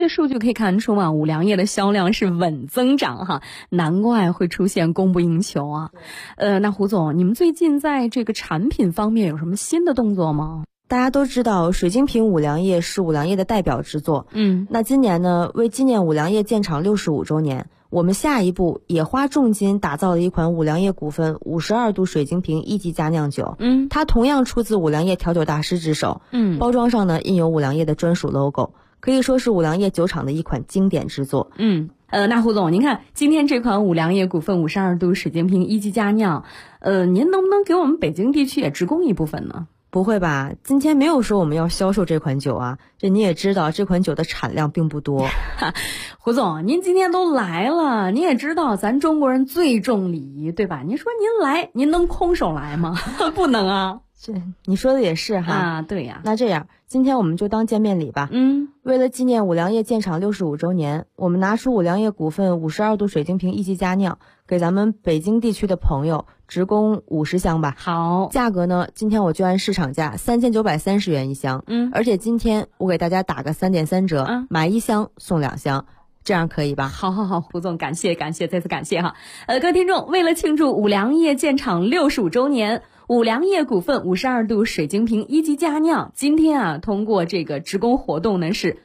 数据可以看出嘛，五粮液的销量是稳增长哈，难怪会出现供不应求啊。那胡总，你们最近在这个产品方面有什么新的动作吗？ 大家都知道水晶瓶五粮液是五粮液的代表之作。那今年呢，为纪念五粮液建厂65周年，我们下一步也花重金打造了一款五粮液股份52度水晶瓶一级佳酿酒。它同样出自五粮液调酒大师之手。包装上呢印有五粮液的专属 logo， 可以说是五粮液酒厂的一款经典之作。 那胡总，您看今天这款五粮液股份52度水晶瓶一级佳酿，您能不能给我们北京地区也直供一部分呢？ 不会吧，今天没有说我们要销售这款酒啊，这你也知道这款酒的产量并不多。 胡总，您今天都来了，你也知道咱中国人最重礼仪，对吧？您说您来，您能空手来吗？不能啊。 这你说的也是哈。 啊，对呀。 那这样，今天我们就当见面礼吧。为了纪念五粮液建厂65周年，我们拿出五粮液股份52度水晶瓶一级佳酿，给咱们北京地区的朋友直供50箱吧。 好， 价格呢，今天我就按市场价3930元一箱。而且今天我给大家打个3.3折，买1箱送2箱。这样可以吧？ 好，胡总，感谢，再次感谢哈。各位听众，为了庆祝五粮液建厂65周年，五粮液股份52度水晶瓶一级佳酿，今天啊，通过这个直供活动呢是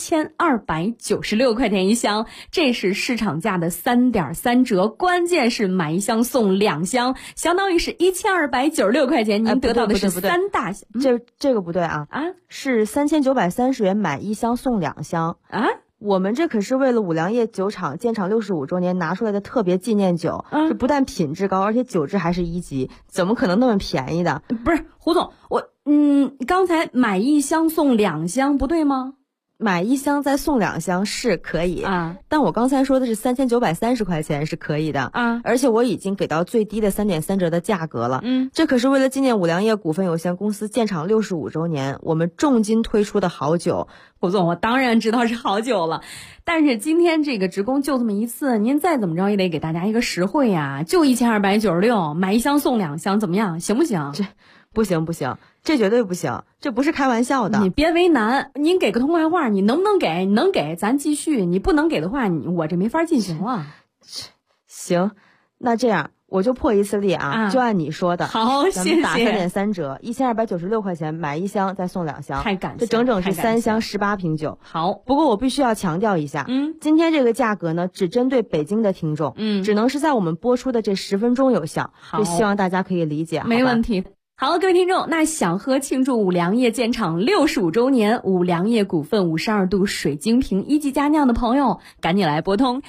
1296块钱一箱，这是市场价的3.3折，关键是买1箱送2箱，相当于是1296块钱，您得到的是3大箱。 这个不对啊，是3930元买1箱送2箱啊。我们这可是为了五粮液酒厂建厂65周年拿出来的特别纪念酒，这不但品质高，而且酒质还是1级，怎么可能那么便宜的？ 不是，胡总，刚才买1箱送2箱不对吗？ 买1箱再送2箱是可以啊，但我刚才说的是3930块钱是可以的啊，而且我已经给到最低的3.3折的价格了。这可是为了纪念五粮液股份有限公司建厂65周年，我们重金推出的好酒。 胡总，我当然知道是好酒了，但是今天这个直供就这么一次，您再怎么着也得给大家一个实惠呀，就1296，买1箱送2箱，怎么样？行不行？ 这不行，这绝对不行，这不是开玩笑的。 你别为难，您给个痛快话，你能不能给？你能给咱继续，你不能给的话，我这没法进行了。 行，那这样我就破一次例啊，就按你说的。 好，谢谢。 咱们打3.3折，1296块钱买1箱再送2箱， 太感谢， 这整整是3箱18瓶酒。 好， 不过我必须要强调一下，今天这个价格呢，只针对北京的听众，只能是在我们播出的这10分钟有效，就希望大家可以理解。 没问题。好，各位听众，那想喝庆祝五粮液建厂65周年五粮液股份52度水晶瓶一级佳酿的朋友，赶紧来拨通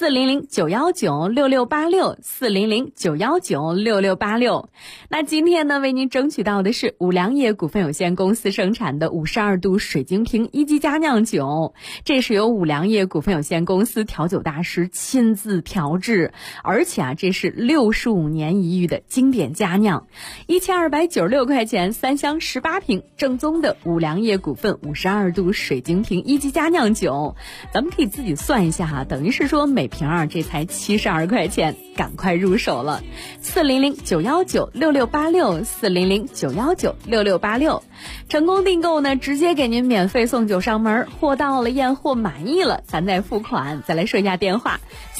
400-919-6686，400-919-6686。那今天呢，为您争取到的是五粮液股份有限公司生产的52度水晶瓶一级佳酿酒，这是由五粮液股份有限公司调酒大师亲自调制，而且啊，这是65年一遇的经典佳酿，1296块钱3箱18瓶，正宗的五粮液股份52度水晶瓶一级佳酿酒，咱们可以自己算一下哈，等于是说每瓶这才72块钱，赶快入手了。400-919-6686，400-919-6686，成功订购呢，直接给您免费送酒上门，货到了验货满意了，咱再付款。再来说一下电话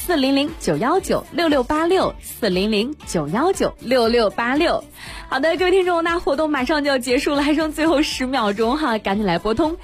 ：400-919-6686，400-919-6686。好的，各位听众，那活动马上就要结束了，还剩最后10秒钟哈，赶紧来拨通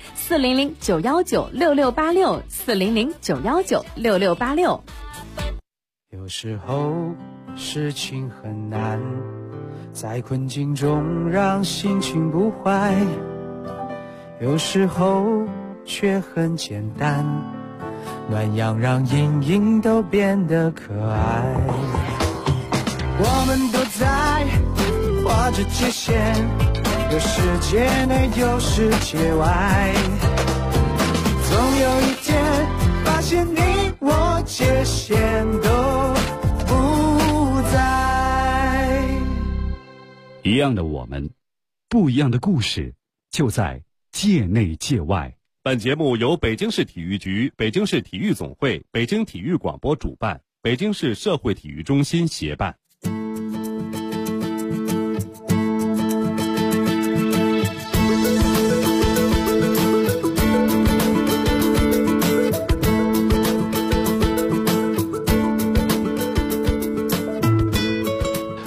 400-919-6686，400-919-6686。 有时候事情很难，在困境中让心情不坏，有时候却很简单，暖阳让阴影都变得可爱。我们都在画着界限，有世界内有世界外，总有一天发现你我界限都不在。 一样的我们，不一样的故事，就在界内界外。 本节目由北京市体育局、北京市体育总会、北京体育广播主办，北京市社会体育中心协办。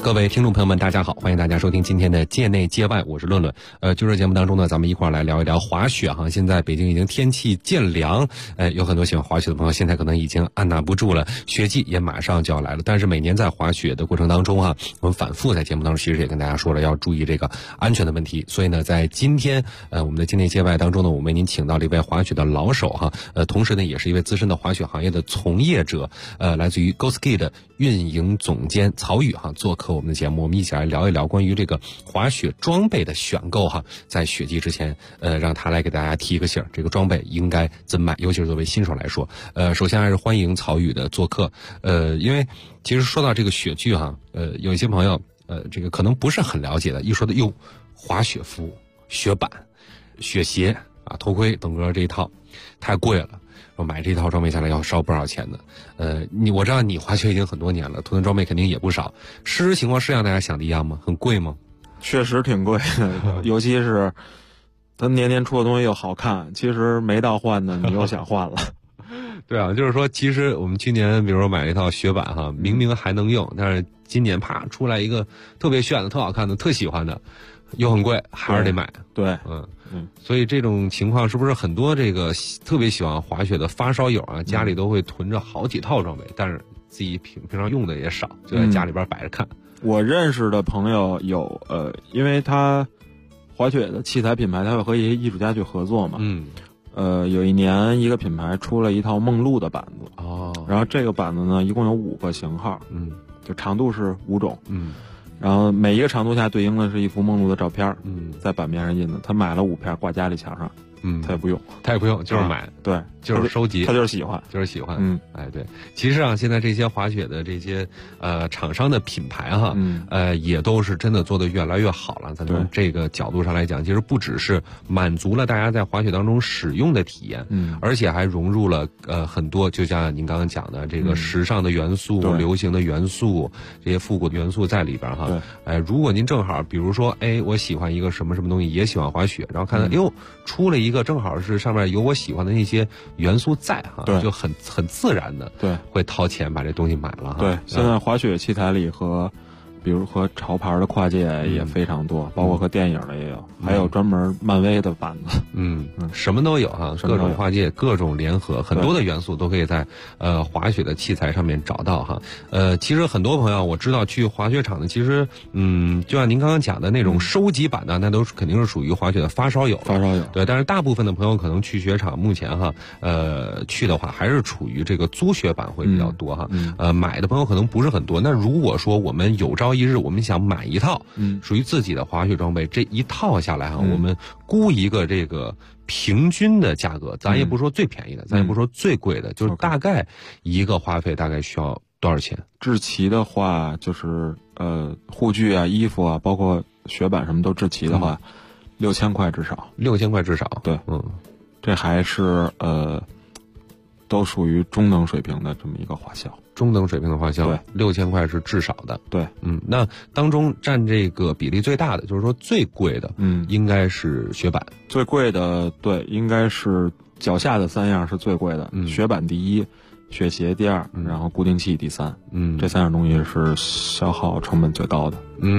各位听众朋友们，大家好，欢迎大家收听今天的界内界外，我是论论。就这节目当中呢，咱们一块儿来聊一聊滑雪哈。现在北京已经天气渐凉，有很多喜欢滑雪的朋友现在可能已经按捺不住了，雪季也马上就要来了。但是每年在滑雪的过程当中啊，我们反复在节目当中其实也跟大家说了要注意这个安全的问题。所以呢，在今天我们的界内界外当中呢，我们为您请到了一位滑雪的老手哈，同时呢也是一位资深的滑雪行业的从业者，来自于 GoSki 的运营总监曹宇哈做客我们的节目，我们一起来聊一聊关于这个滑雪装备的选购哈，在雪季之前，让他来给大家提一个醒，这个装备应该怎么买，尤其是作为新手来说。首先还是欢迎曹宇的做客，因为其实说到这个雪具哈，有一些朋友这个可能不是很了解的，一说的哟，滑雪服、雪板、雪鞋啊、头盔等等这一套太贵了。说买这一套装备下来要烧不少钱的，我知道你滑雪已经很多年了，涂的装备肯定也不少。事实情况是像大家想的一样吗？很贵吗？ 确实挺贵的，尤其是它年年出的东西又好看，其实没到换呢，你又想换了。 对啊，就是说，其实我们去年比如说买了一套雪板哈，明明还能用，但是今年啪出来一个特别炫的、特好看的、特喜欢的，又很贵，还是得买。 对， 所以这种情况是不是很多这个特别喜欢滑雪的发烧友啊，家里都会囤着好几套装备，但是自己平常用的也少，就在家里边摆着看。 我认识的朋友有因为他滑雪的器材品牌，他会和一些艺术家去合作嘛。有一年一个品牌出了一套梦露的板子，然后这个板子呢一共有5个型号，就长度是5种，然后每一个长度下对应的是一幅梦露的照片，在板面上印的。他买了5片挂家里墙上，他也不用， 就是买， 对， 就是收集， 他就是喜欢， 对。其实啊，现在这些滑雪的这些厂商的品牌哈，也都是真的做得越来越好了。咱从这个角度上来讲，其实不只是满足了大家在滑雪当中使用的体验，而且还融入了很多，就像您刚刚讲的这个时尚的元素、流行的元素、这些复古的元素在里边哈。如果您正好比如说，我喜欢一个什么什么东西，也喜欢滑雪，然后看到出了一个正好是上面有我喜欢的那些元素在哈，就很自然的会掏钱把这东西买了哈。 对，现在滑雪器材里比如和潮牌的跨界也非常多，包括和电影的也有，还有专门漫威的板子， 什么都有哈，各种跨界、各种联合，很多的元素都可以在滑雪的器材上面找到哈。其实很多朋友我知道去滑雪场的，其实就像您刚刚讲的那种收集版的，那都是肯定是属于滑雪的发烧友，对。但是大部分的朋友可能去雪场目前哈，去的话还是处于这个租雪板会比较多哈，买的朋友可能不是很多。那如果说我们有朝一日我们想买一套属于自己的滑雪装备，这一套下来哈，我们估一个这个平均的价格，咱也不说最便宜的，咱也不说最贵的，就是大概一个花费大概需要多少钱？ 制齐的话，就是护具啊、衣服啊，包括雪板什么都制齐的话，6000块至少。 6000块至少， 对，这还是都属于中等水平的这么一个花销。 中等水平的花销，对，6000块是至少的， 对， 那当中占这个比例最大的，就是说最贵的，应该是雪板， 最贵的，对，应该是脚下的3样是最贵的，雪板第1，雪鞋第2，然后固定器第3，这3样东西是消耗成本最高的，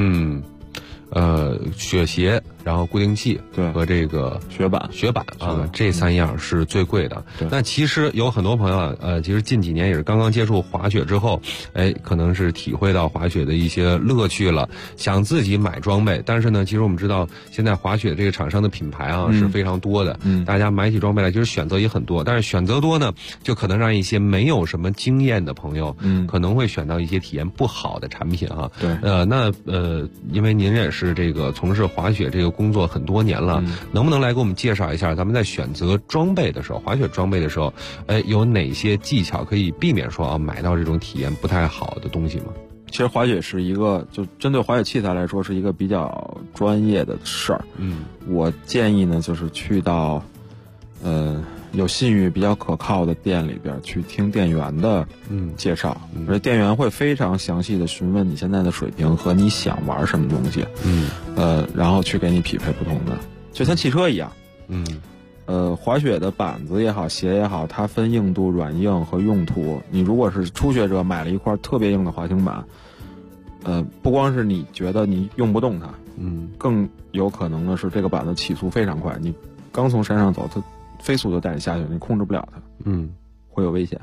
雪鞋，然后固定器， 对， 和这个雪板啊，这3样是最贵的。那其实有很多朋友其实近几年也是刚刚接触滑雪之后，可能是体会到滑雪的一些乐趣了，想自己买装备。但是呢，其实我们知道现在滑雪这个厂商的品牌啊是非常多的，大家买起装备来其实选择也很多，但是选择多呢，就可能让一些没有什么经验的朋友，可能会选到一些体验不好的产品哈。 对， 因为您也是这个从事滑雪这个工作很多年了，能不能来给我们介绍一下，咱们在选择装备的时候，滑雪装备的时候，有哪些技巧可以避免说买到这种体验不太好的东西吗？ 其实滑雪是一个，就针对滑雪器材来说是一个比较专业的事儿。我建议呢，就是去到有信誉比较可靠的店里边去听店员的介绍，而且店员会非常详细的询问你现在的水平和你想玩什么东西，然后去给你匹配不同的，就像汽车一样，滑雪的板子也好，鞋也好，它分硬度、软硬和用途。你如果是初学者买了一块特别硬的滑行板， 不光是你觉得你用不动它，更有可能的是这个板子起速非常快，你刚从山上走，它飞速就带你下去，你控制不了它，会有危险。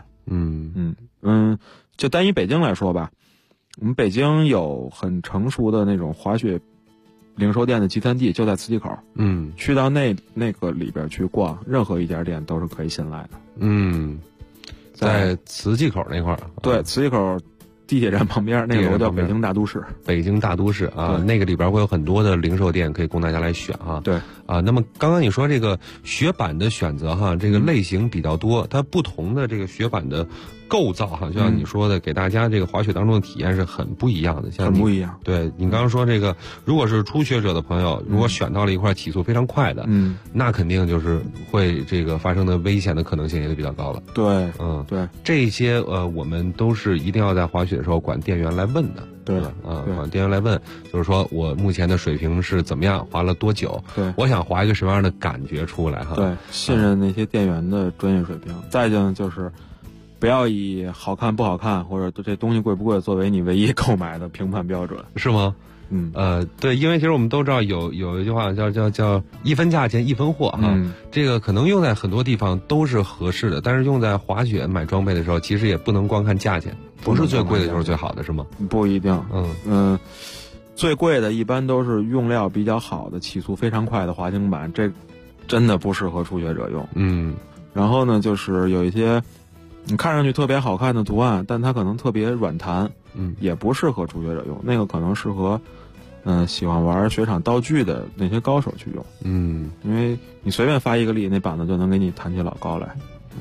就单以北京来说吧，我们北京有很成熟的那种滑雪零售店的集散地，就在磁器口。去到那个里边去逛，任何一家店都是可以信赖的。 在磁器口那块儿， 对，磁器口地铁站旁边那个楼叫北京大都市。 北京大都市啊，那个里边会有很多的零售店可以供大家来选哈。 对啊，那么刚刚你说这个雪板的选择哈，这个类型比较多，它不同的这个雪板的构造哈，就像你说的，给大家这个滑雪当中的体验是很不一样的。像很不一样。 对你刚刚说这个，如果是初学者的朋友，如果选到了一块起速非常快的，那肯定就是会这个发生的危险的可能性也就比较高了。 对， 对，这些我们都是一定要在滑雪的时候管店员来问的。 对管店员来问，就是说我目前的水平是怎么样，滑了多久？ 对， 我想滑一个什么样的感觉出来哈？ 对，信任那些店员的专业水平。再就是不要以好看不好看或者这东西贵不贵作为你唯一购买的评判标准， 是吗？对，因为其实我们都知道有一句话叫一分价钱一分货哈，这个可能用在很多地方都是合适的，但是用在滑雪买装备的时候，其实也不能光看价钱，不是最贵的就是最好的，是吗？ 不一定，最贵的一般都是用料比较好的、起速非常快的滑行板，这真的不适合初学者用。然后呢，就是有一些你看上去特别好看的图案，但它可能特别软弹，也不适合初学者用，那个可能适合喜欢玩雪场道具的那些高手去用。因为你随便发一个力，那板子就能给你弹起老高来。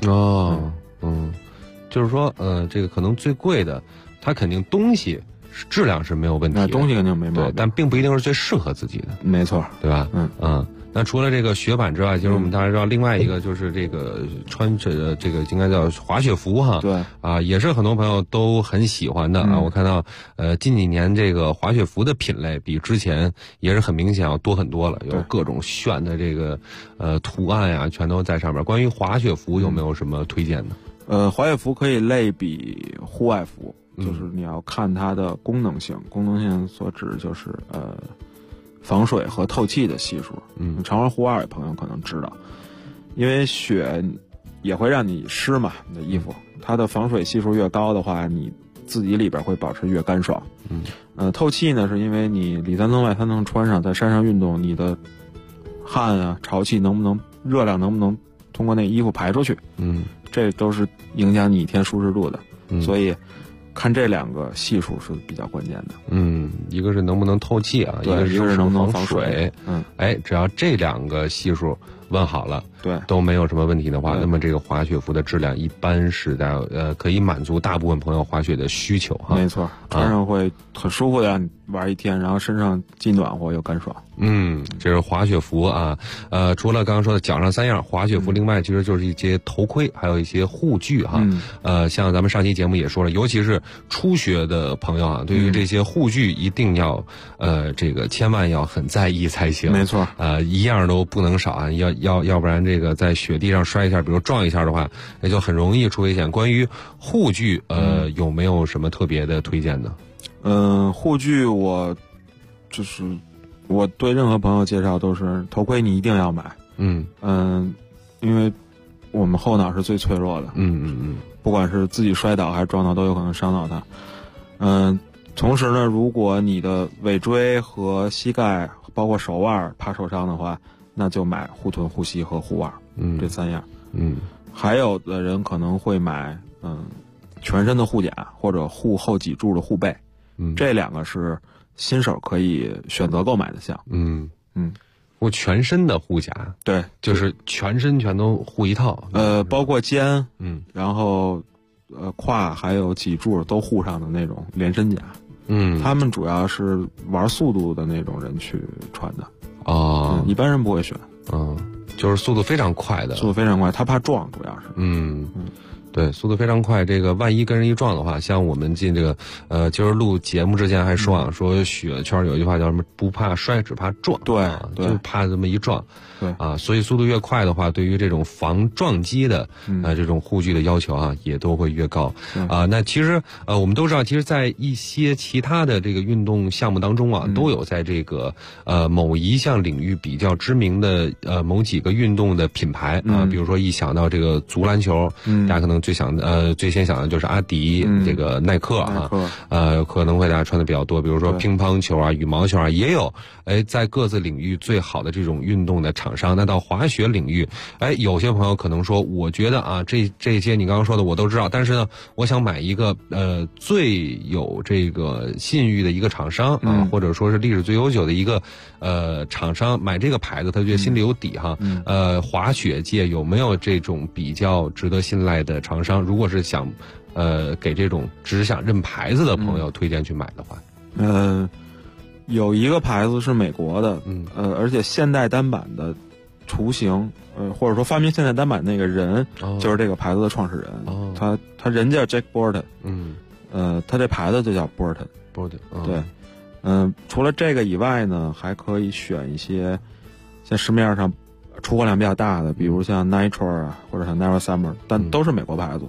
就是说这个可能最贵的，它肯定东西质量是没有问题的， 东西肯定没毛病， 但并不一定是最适合自己的。 没错， 对吧？那除了这个雪板之外，其实我们大家知道另外一个就是这个穿着这个应该叫滑雪服哈。 对啊，也是很多朋友都很喜欢的啊。我看到近几年这个滑雪服的品类比之前也是很明显要多很多了，有各种炫的这个图案呀，全都在上面。关于滑雪服有没有什么推荐的？ 滑雪服可以类比户外服，就是你要看它的功能性。功能性所指就是防水和透气的系数。常玩户外的朋友可能知道，因为雪也会让你湿嘛，你的衣服它的防水系数越高的话，你自己里边会保持越干爽。透气呢，是因为你里三层外三层穿上，在山上运动，你的汗啊、潮气热量能不能通过那衣服排出去？这都是影响你一天舒适度的。所以看这两个系数是比较关键的。 一个是能不能透气啊，一个是能不能防水。只要这两个系数问好了， 对， 都没有什么问题的话，那么这个滑雪服的质量一般是在可以满足大部分朋友滑雪的需求哈。 没错，穿上会很舒服的让你玩一天，然后身上既暖和又干爽。 这是滑雪服啊。除了刚刚说的脚上3样滑雪服，另外其实就是一些头盔，还有一些护具哈。像咱们上期节目也说了，尤其是初学的朋友啊，对于这些护具一定要这个千万要很在意才行。 没错， 一样都不能少啊，要不然这个在雪地上摔一下，比如撞一下的话，也就很容易出危险。关于护具有没有什么特别的推荐呢？ 护具我对任何朋友介绍都是头盔你一定要买。因为我们后脑是最脆弱的。不管是自己摔倒还是撞到，都有可能伤到它。同时呢，如果你的尾椎和膝盖包括手腕怕受伤的话，那就买护臀、护膝和护腕。这3样。还有的人可能会买全身的护甲或者护后脊柱的护背。这2个是新手可以选择购买的项。 护全身的护甲， 对， 就是全身全都护一套。 包括肩，然后胯还有脊柱都护上的那种连身甲。他们主要是玩速度的那种人去穿的。一般人不会选。 就是速度非常快的， 速度非常快，他怕撞，主要是。 对，速度非常快。这个万一跟人一撞的话，像我们进这个今儿录节目之前还说说雪圈有一句话叫什么？不怕摔，只怕撞。 对， 就怕这么一撞。 对啊，所以速度越快的话，对于这种防撞击的这种护具的要求啊，也都会越高。那其实我们都知道，其实，在一些其他的这个运动项目当中啊，都有在这个某一项领域比较知名的某几个运动的品牌啊，比如说一想到这个足篮球，大家可能最先想的就是阿迪，这个耐克啊，可能会大家穿的比较多。比如说乒乓球啊、羽毛球啊，也有在各自领域最好的这种运动的厂商。那到滑雪领域，有些朋友可能说，我觉得啊，这些你刚刚说的我都知道，但是呢，我想买一个最有这个信誉的一个厂商啊，或者说是历史最悠久的一个厂商，买这个牌子，他觉得心里有底哈。滑雪界有没有这种比较值得信赖的厂商？如果是想给这种只想认牌子的朋友推荐去买的话， 有一个牌子是美国的，而且现代单板的雏形，或者说发明现代单板那个人，就是这个牌子的创始人。他人叫 Jack Burton，他这牌子就叫 Burton。对，除了这个以外呢，还可以选一些像市面上出货量比较大的，比如像 Nitro 啊，或者像 Never Summer， 但都是美国牌子。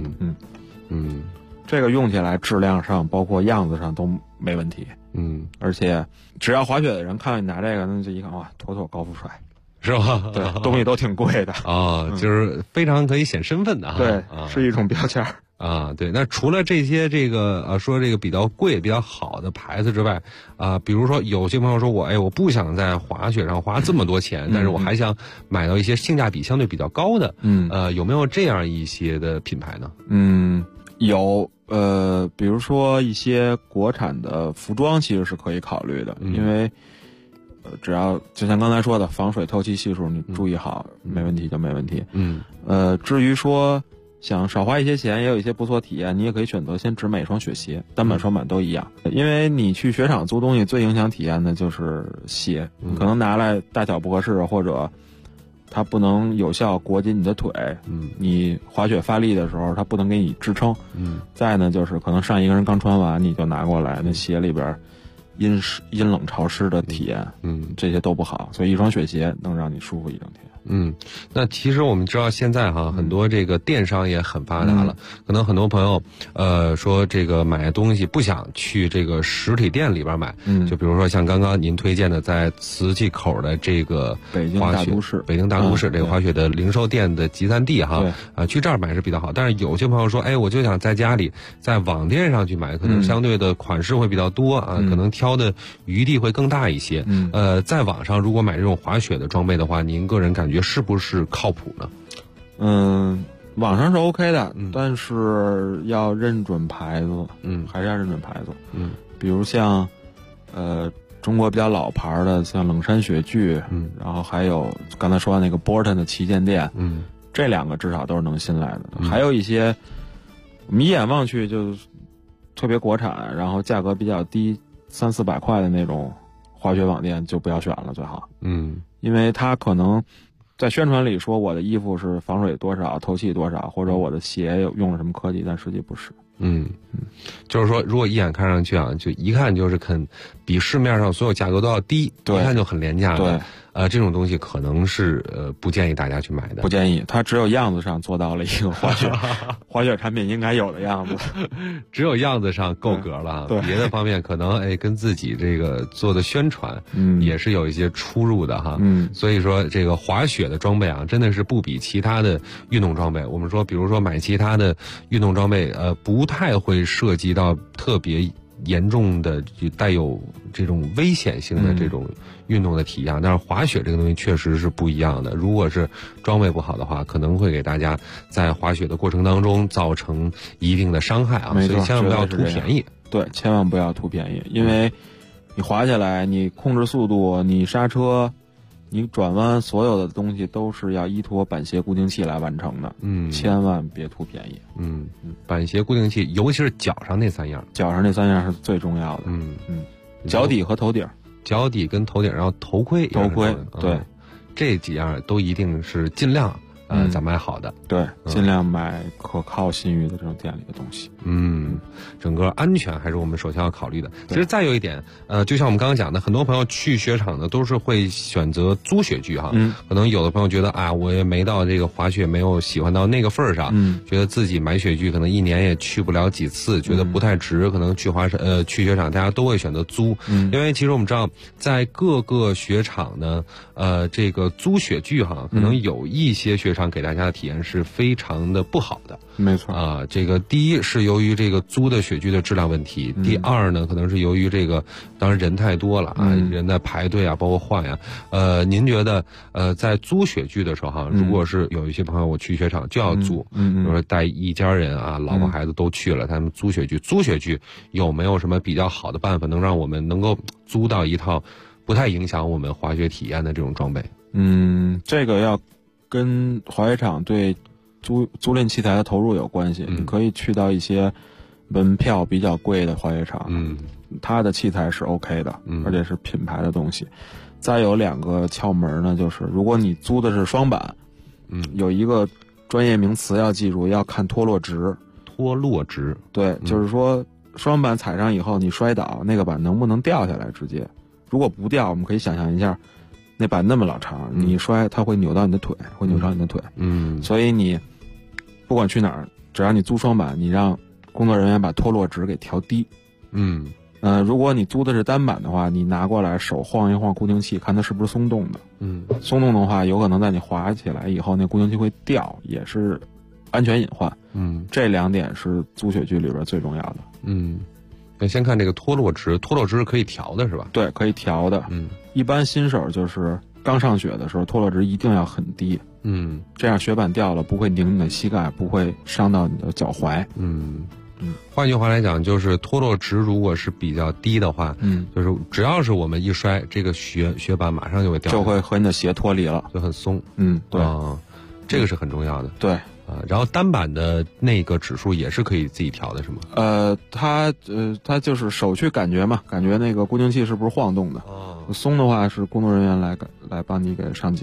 这个用起来质量上，包括样子上都没问题。而且只要滑雪的人看到你拿这个，那就一看哇，妥妥高富帅， 是吧？ 对，东西都挺贵的就是非常可以显身份的哈。 对，是一种标签啊。对，那除了这些说这个比较贵、比较好的牌子之外比如说有些朋友说我不想在滑雪上花这么多钱，但是我还想买到一些性价比相对比较高的，有没有这样一些的品牌呢？ 有。比如说一些国产的服装其实是可以考虑的，因为只要就像刚才说的防水透气系数你注意好，没问题就没问题。至于说想少花一些钱也有一些不错体验，你也可以选择先只买一双雪鞋，单板双板都一样。因为你去雪场租东西最影响体验的就是鞋，可能拿来大小不合适，或者它不能有效裹紧你的腿，你滑雪发力的时候它不能给你支撑，再呢就是可能上一个人刚穿完你就拿过来，那鞋里边阴冷潮湿的体验，这些都不好，所以一双雪鞋能让你舒服一整天。 那其实我们知道现在很多这个电商也很发达了，可能很多朋友说这个买东西不想去这个实体店里边买，就比如说像刚刚您推荐的在磁器口的这个北京大都市这个滑雪的零售店的集散地去这儿买是比较好。但是有些朋友说我就想在家里在网店上去买，可能相对的款式会比较多可能挑的余地会更大一些。在网上如果买这种滑雪的装备的话，您个人感觉是不是靠谱呢？ 网上是 OK 的，但是要认准牌子，还是要认准牌子。比如像中国比较老牌的，像冷山雪具，然后还有刚才说的那个 Burton 的旗舰店，这两个至少都是能信赖的。还有一些我们一眼望去就特别国产，然后价格比较低，300-400块的那种滑雪网店就不要选了，最好。因为它可能在宣传里说我的衣服是防水多少、透气多少，或者我的鞋用了什么科技，但实际不是。 就是说，如果一眼看上去就一看就是比市面上所有价格都要低，一看就很廉价的。这种东西可能是不建议大家去买的。 不建议，它只有样子上做到了一个滑雪产品应该有的样子， 只有样子上够格了。别的方面可能跟自己这个做的宣传也是有一些出入的哈。所以说这个滑雪的装备真的是不比其他的运动装备。我们说，比如说买其他的运动装备，不太会涉及到特别严重的带有这种危险性的这种运动的体验，但是滑雪这个东西确实是不一样的。如果是装备不好的话，可能会给大家在滑雪的过程当中造成一定的伤害所以千万不要图便宜。 对，千万不要图便宜，因为你滑下来，你控制速度，你刹车，你转弯，所有的东西都是要依托板鞋固定器来完成的。千万别图便宜。 板鞋固定器，尤其是脚上那3样， 脚上那3样是最重要的。脚底和头顶。 脚底跟头顶，然后头盔， 对， 这几样都一定是尽量咱买好的。 对，尽量买可靠信誉的这种店里的东西。 整个安全还是我们首先要考虑的。其实再有一点，就像我们刚刚讲的，很多朋友去雪场呢都是会选择租雪具哈。可能有的朋友觉得啊，我也没到这个滑雪没有喜欢到那个份儿上，觉得自己买雪具可能一年也去不了几次，觉得不太值，可能去雪场大家都会选择租。因为其实我们知道，在各个雪场呢，这个租雪具哈，可能有一些雪场给大家的体验是非常的不好的。 没错这个第一是由于这个租的雪具的质量问题，第二呢可能是由于这个当然人太多了人在排队包括换呀。您觉得在租雪具的时候哈，如果是有一些朋友我去雪场就要租，比如说带一家人老婆孩子都去了，他们租雪具有没有什么比较好的办法能让我们能够租到一套不太影响我们滑雪体验的这种装备？ 这个要跟滑雪场对租赁器材的投入有关系。你可以去到一些门票比较贵的滑雪场，它的器材是 OK 的，而且是品牌的东西。再有2个窍门呢，就是如果你租的是双板，有一个专业名词要记住，要看脱落值。 脱落值，对， 就是说双板踩上以后你摔倒，那个板能不能掉下来直接？如果不掉，我们可以想象一下，那板那么老长，你一摔它会扭到你的腿，会扭伤你的腿。所以你不管去哪儿，只要你租双板，你让工作人员把脱落值给调低。如果你租的是单板的话，你拿过来手晃一晃固定器，看它是不是松动的。松动的话，有可能在你滑起来以后，那固定器会掉，也是安全隐患。这2点是租雪具里边最重要的。 先看这个脱落值是可以调的是吧？ 对，可以调的。一般新手就是刚上雪的时候，脱落值一定要很低。这样雪板掉了不会拧你的膝盖，不会伤到你的脚踝。 换句话来讲，就是脱落值如果是比较低的话，就是只要是我们一摔，这个雪板马上就会掉， 就会和你的鞋脱离了， 就很松。 对， 这个是很重要的。 对。 然后单板的那个指数也是可以自己调的，是吗？ 它就是手去感觉嘛，感觉那个固定器是不是晃动的。松的话是工作人员来帮你给上紧。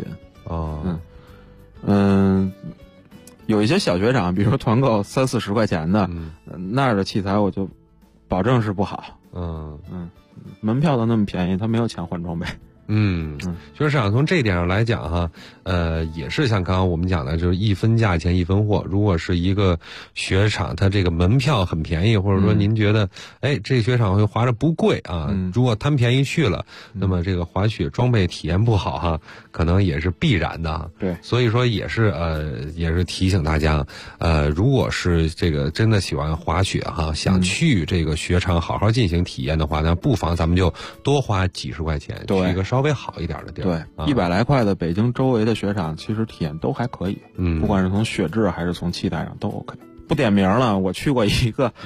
有一些小雪场，比如说团购30-40块钱的，那儿的器材我就保证是不好。门票都那么便宜，他没有钱换装备。 就是市场从这一点上来讲哈，也是像刚刚我们讲的，就是一分价钱一分货。如果是一个雪场，它这个门票很便宜，或者说您觉得，这个雪场会滑着不贵啊，如果贪便宜去了，那么这个滑雪装备体验不好哈，可能也是必然的。 对， 所以说也是提醒大家，如果是这个真的喜欢滑雪哈，想去这个雪场好好进行体验的话，那不妨咱们就多花几十块钱去一个稍微好一点的地儿。 对，100来块的北京周围的雪场，其实体验都还可以。不管是从雪质还是从器材上都 OK。不点名了，我去过一个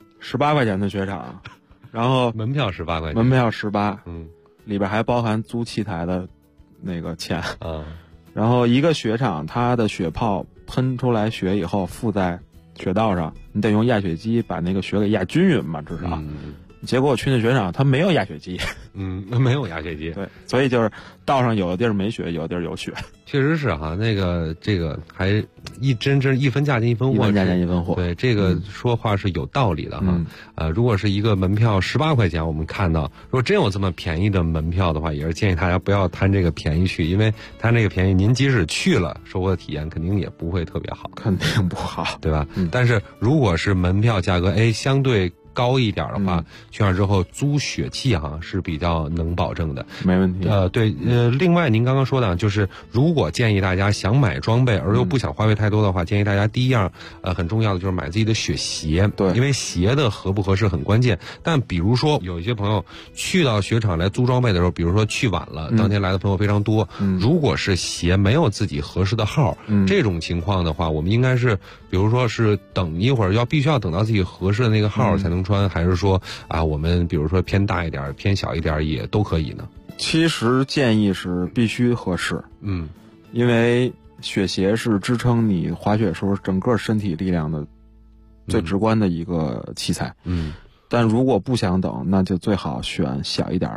18块钱的雪场，然后门票18块钱， 门票18，里边还包含租器材的那个钱。然后一个雪场，它的雪泡喷出来雪以后附在雪道上，你得用压雪机把那个雪给压均匀嘛，至少。结果我去那雪场，它没有压雪机。 没有压雪机。 对，所以就是道上有的地儿没雪，有的地儿有雪。 确实是哈，这个还真一分价钱一分货， 一分价钱一分货。 对，这个说话是有道理的哈。如果是一个门票18块钱，我们看到如果真有这么便宜的门票的话，也是建议大家不要贪这个便宜去，因为贪这个便宜，您即使去了，收获的体验肯定也不会特别好， 肯定不好， 对吧？但是如果是门票价格相对高一点的话，去那之后租雪器是比较能保证的， 没问题。 对，另外您刚刚说的，就是如果建议大家想买装备而又不想花费太多的话，建议大家第一样很重要的就是买自己的雪鞋。 对， 因为鞋的合不合适很关键。但比如说有一些朋友去到雪场来租装备的时候，比如说去晚了，当天来的朋友非常多，如果是鞋没有自己合适的号，这种情况的话，我们应该是比如说是等一会儿必须要等到自己合适的那个号才能穿，还是说我们比如说偏大一点偏小一点也都可以呢？ 其实建议是必须合适。因为雪鞋是支撑你滑雪时候整个身体力量的最直观的一个器材。但如果不想等，那就最好选小一点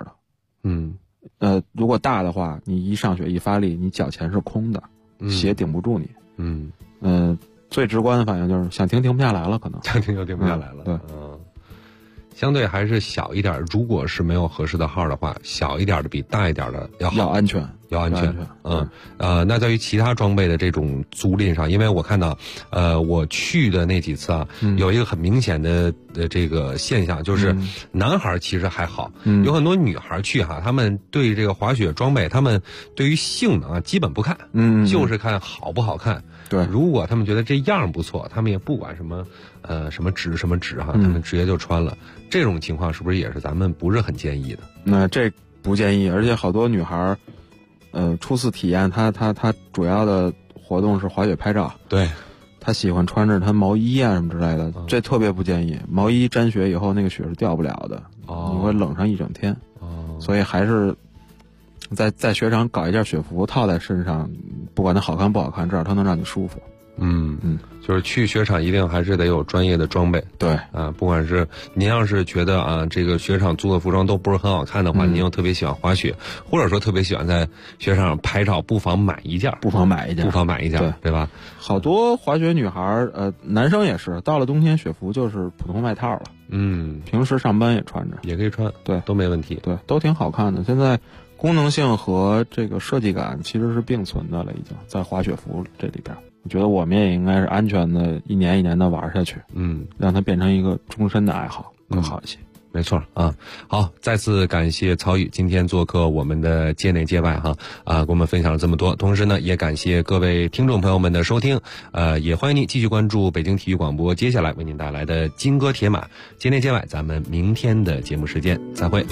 的。如果大的话，你一上雪一发力，你脚前是空的，鞋顶不住你。 最直观的反应就是想停不下来了，可能想停就停不下来了。 对， 相对还是小一点，如果是没有合适的号的话，小一点的比大一点的要好， 要安全。 那在于其他装备的这种租赁上，因为我看到，我去的那几次啊，有一个很明显的这个现象，就是男孩其实还好，有很多女孩去哈，他们对这个滑雪装备，他们对于性能啊基本不看，就是看好不好看。 对， 如果他们觉得这样不错，他们也不管什么什么纸哈，他们直接就穿了。这种情况是不是也是咱们不是很建议的？ 那这不建议，而且好多女孩初次体验，她主要的活动是滑雪拍照。 对， 她喜欢穿着她毛衣啊什么之类的，这特别不建议。毛衣沾雪以后，那个雪是掉不了的，你会冷上一整天。所以还是在雪场搞一件雪服套在身上，不管它好看不好看，至少它能让你舒服。 就是去雪场一定还是得有专业的装备。 对不管是您要是觉得啊这个雪场租的服装都不是很好看的话，您又特别喜欢滑雪，或者说特别喜欢在雪场拍照，不妨买一件，对吧？ 好多滑雪女孩男生也是，到了冬天雪服就是普通外套了。平时上班也穿着， 也可以穿， 对， 都没问题， 对，都挺好看的。现在功能性和这个设计感其实是并存的了，已经在滑雪服这里边。我觉得我们也应该是安全的一年一年的玩下去，让它变成一个终身的爱好，更好一些。 没错啊，好，再次感谢曹宇今天做客我们的界内界外给我们分享了这么多，同时呢，也感谢各位听众朋友们的收听，也欢迎您继续关注北京体育广播接下来为您带来的金戈铁马界内界外，咱们明天的节目时间再会。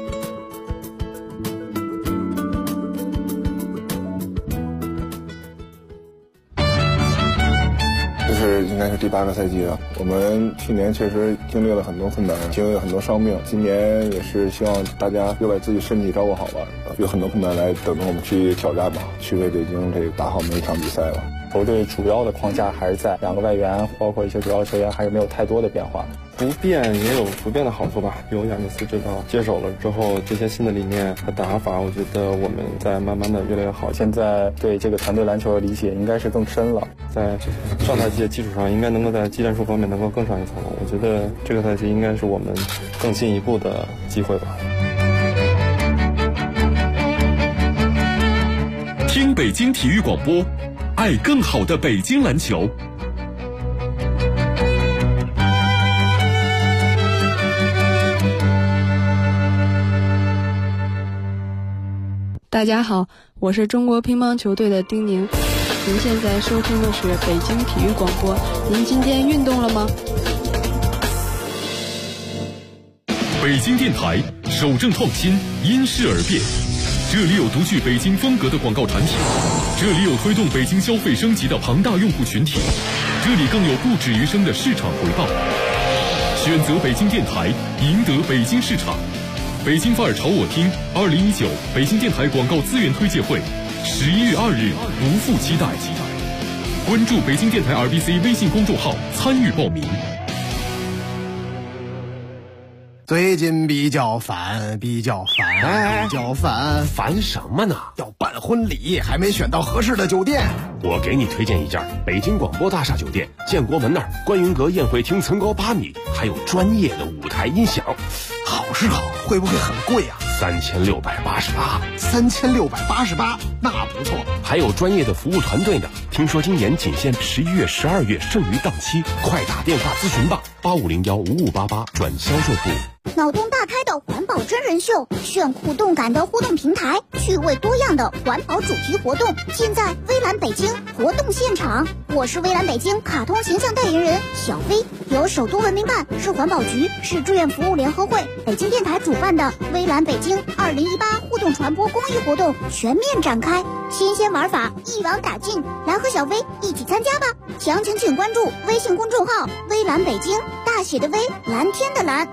应该是第8个赛季了。我们去年确实经历了很多困难，经历了很多伤病。今年也是希望大家又把自己身体照顾好吧，有很多困难来等着我们去挑战吧，去为北京这个打好每一场比赛了。 球队主要的框架还是在2个外援，包括一些主要球员还是没有太多的变化。 不变也有不变的好处吧。由亚尼斯指导接手了之后，这些新的理念和打法，我觉得我们在慢慢的越来越好。 现在对这个团队篮球的理解应该是更深了， 在上赛季的基础上，应该能够在技战术方面能够更上一层楼。我觉得这个赛季应该是我们更进一步的机会吧。 听北京体育广播，爱更好的北京篮球。 大家好，我是中国乒乓球队的丁宁。您现在收听的是北京体育广播。您今天运动了吗？ 北京电台守正创新，因势而变。这里有独具北京风格的广告产品，这里有推动北京消费升级的庞大用户群体，这里更有不止于生的市场回报。选择北京电台，赢得北京市场。北京范儿朝我听2019北京电台广告资源推介会11月2日不负期待，关注北京电台 RBC 微信公众号参与报名。 最近比较烦， 烦什么呢？ 要办婚礼，还没选到合适的酒店。 我给你推荐一家北京广播大厦酒店，建国门那儿观云阁宴会厅层高8米，还有专业的舞台音响。 好是好，会不会很贵啊 ？3688， 那不错。 还有专业的服务团队呢。听说今年仅限11月、12月剩余档期，快打电话咨询吧，85015588转销售部。 脑洞大开的环保真人秀，炫酷动感的互动平台，趣味多样的环保主题活动，尽在微蓝北京活动现场。我是微蓝北京卡通形象代言人小薇，由首都文明办、市环保局、市志愿服务联合会、北京电台主办的微蓝北京2018互动传播公益活动全面展开，新鲜玩法一网打尽，来和小薇一起参加吧！详情请关注微信公众号微蓝北京，大写的微，蓝天的蓝。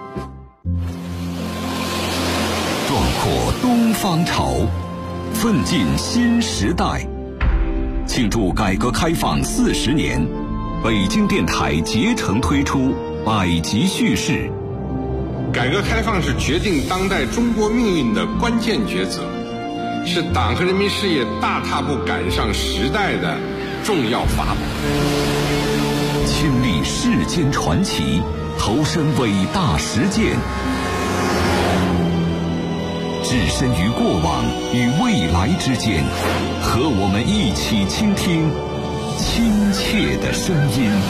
壮阔东方潮，奋进新时代。庆祝改革开放40年，北京电台竭诚推出百集叙事。 改革开放是决定当代中国命运的关键抉择，是党和人民事业大踏步赶上时代的重要法宝。 亲历世间传奇，投身伟大实践，置身于过往与未来之间，和我们一起倾听亲切的声音。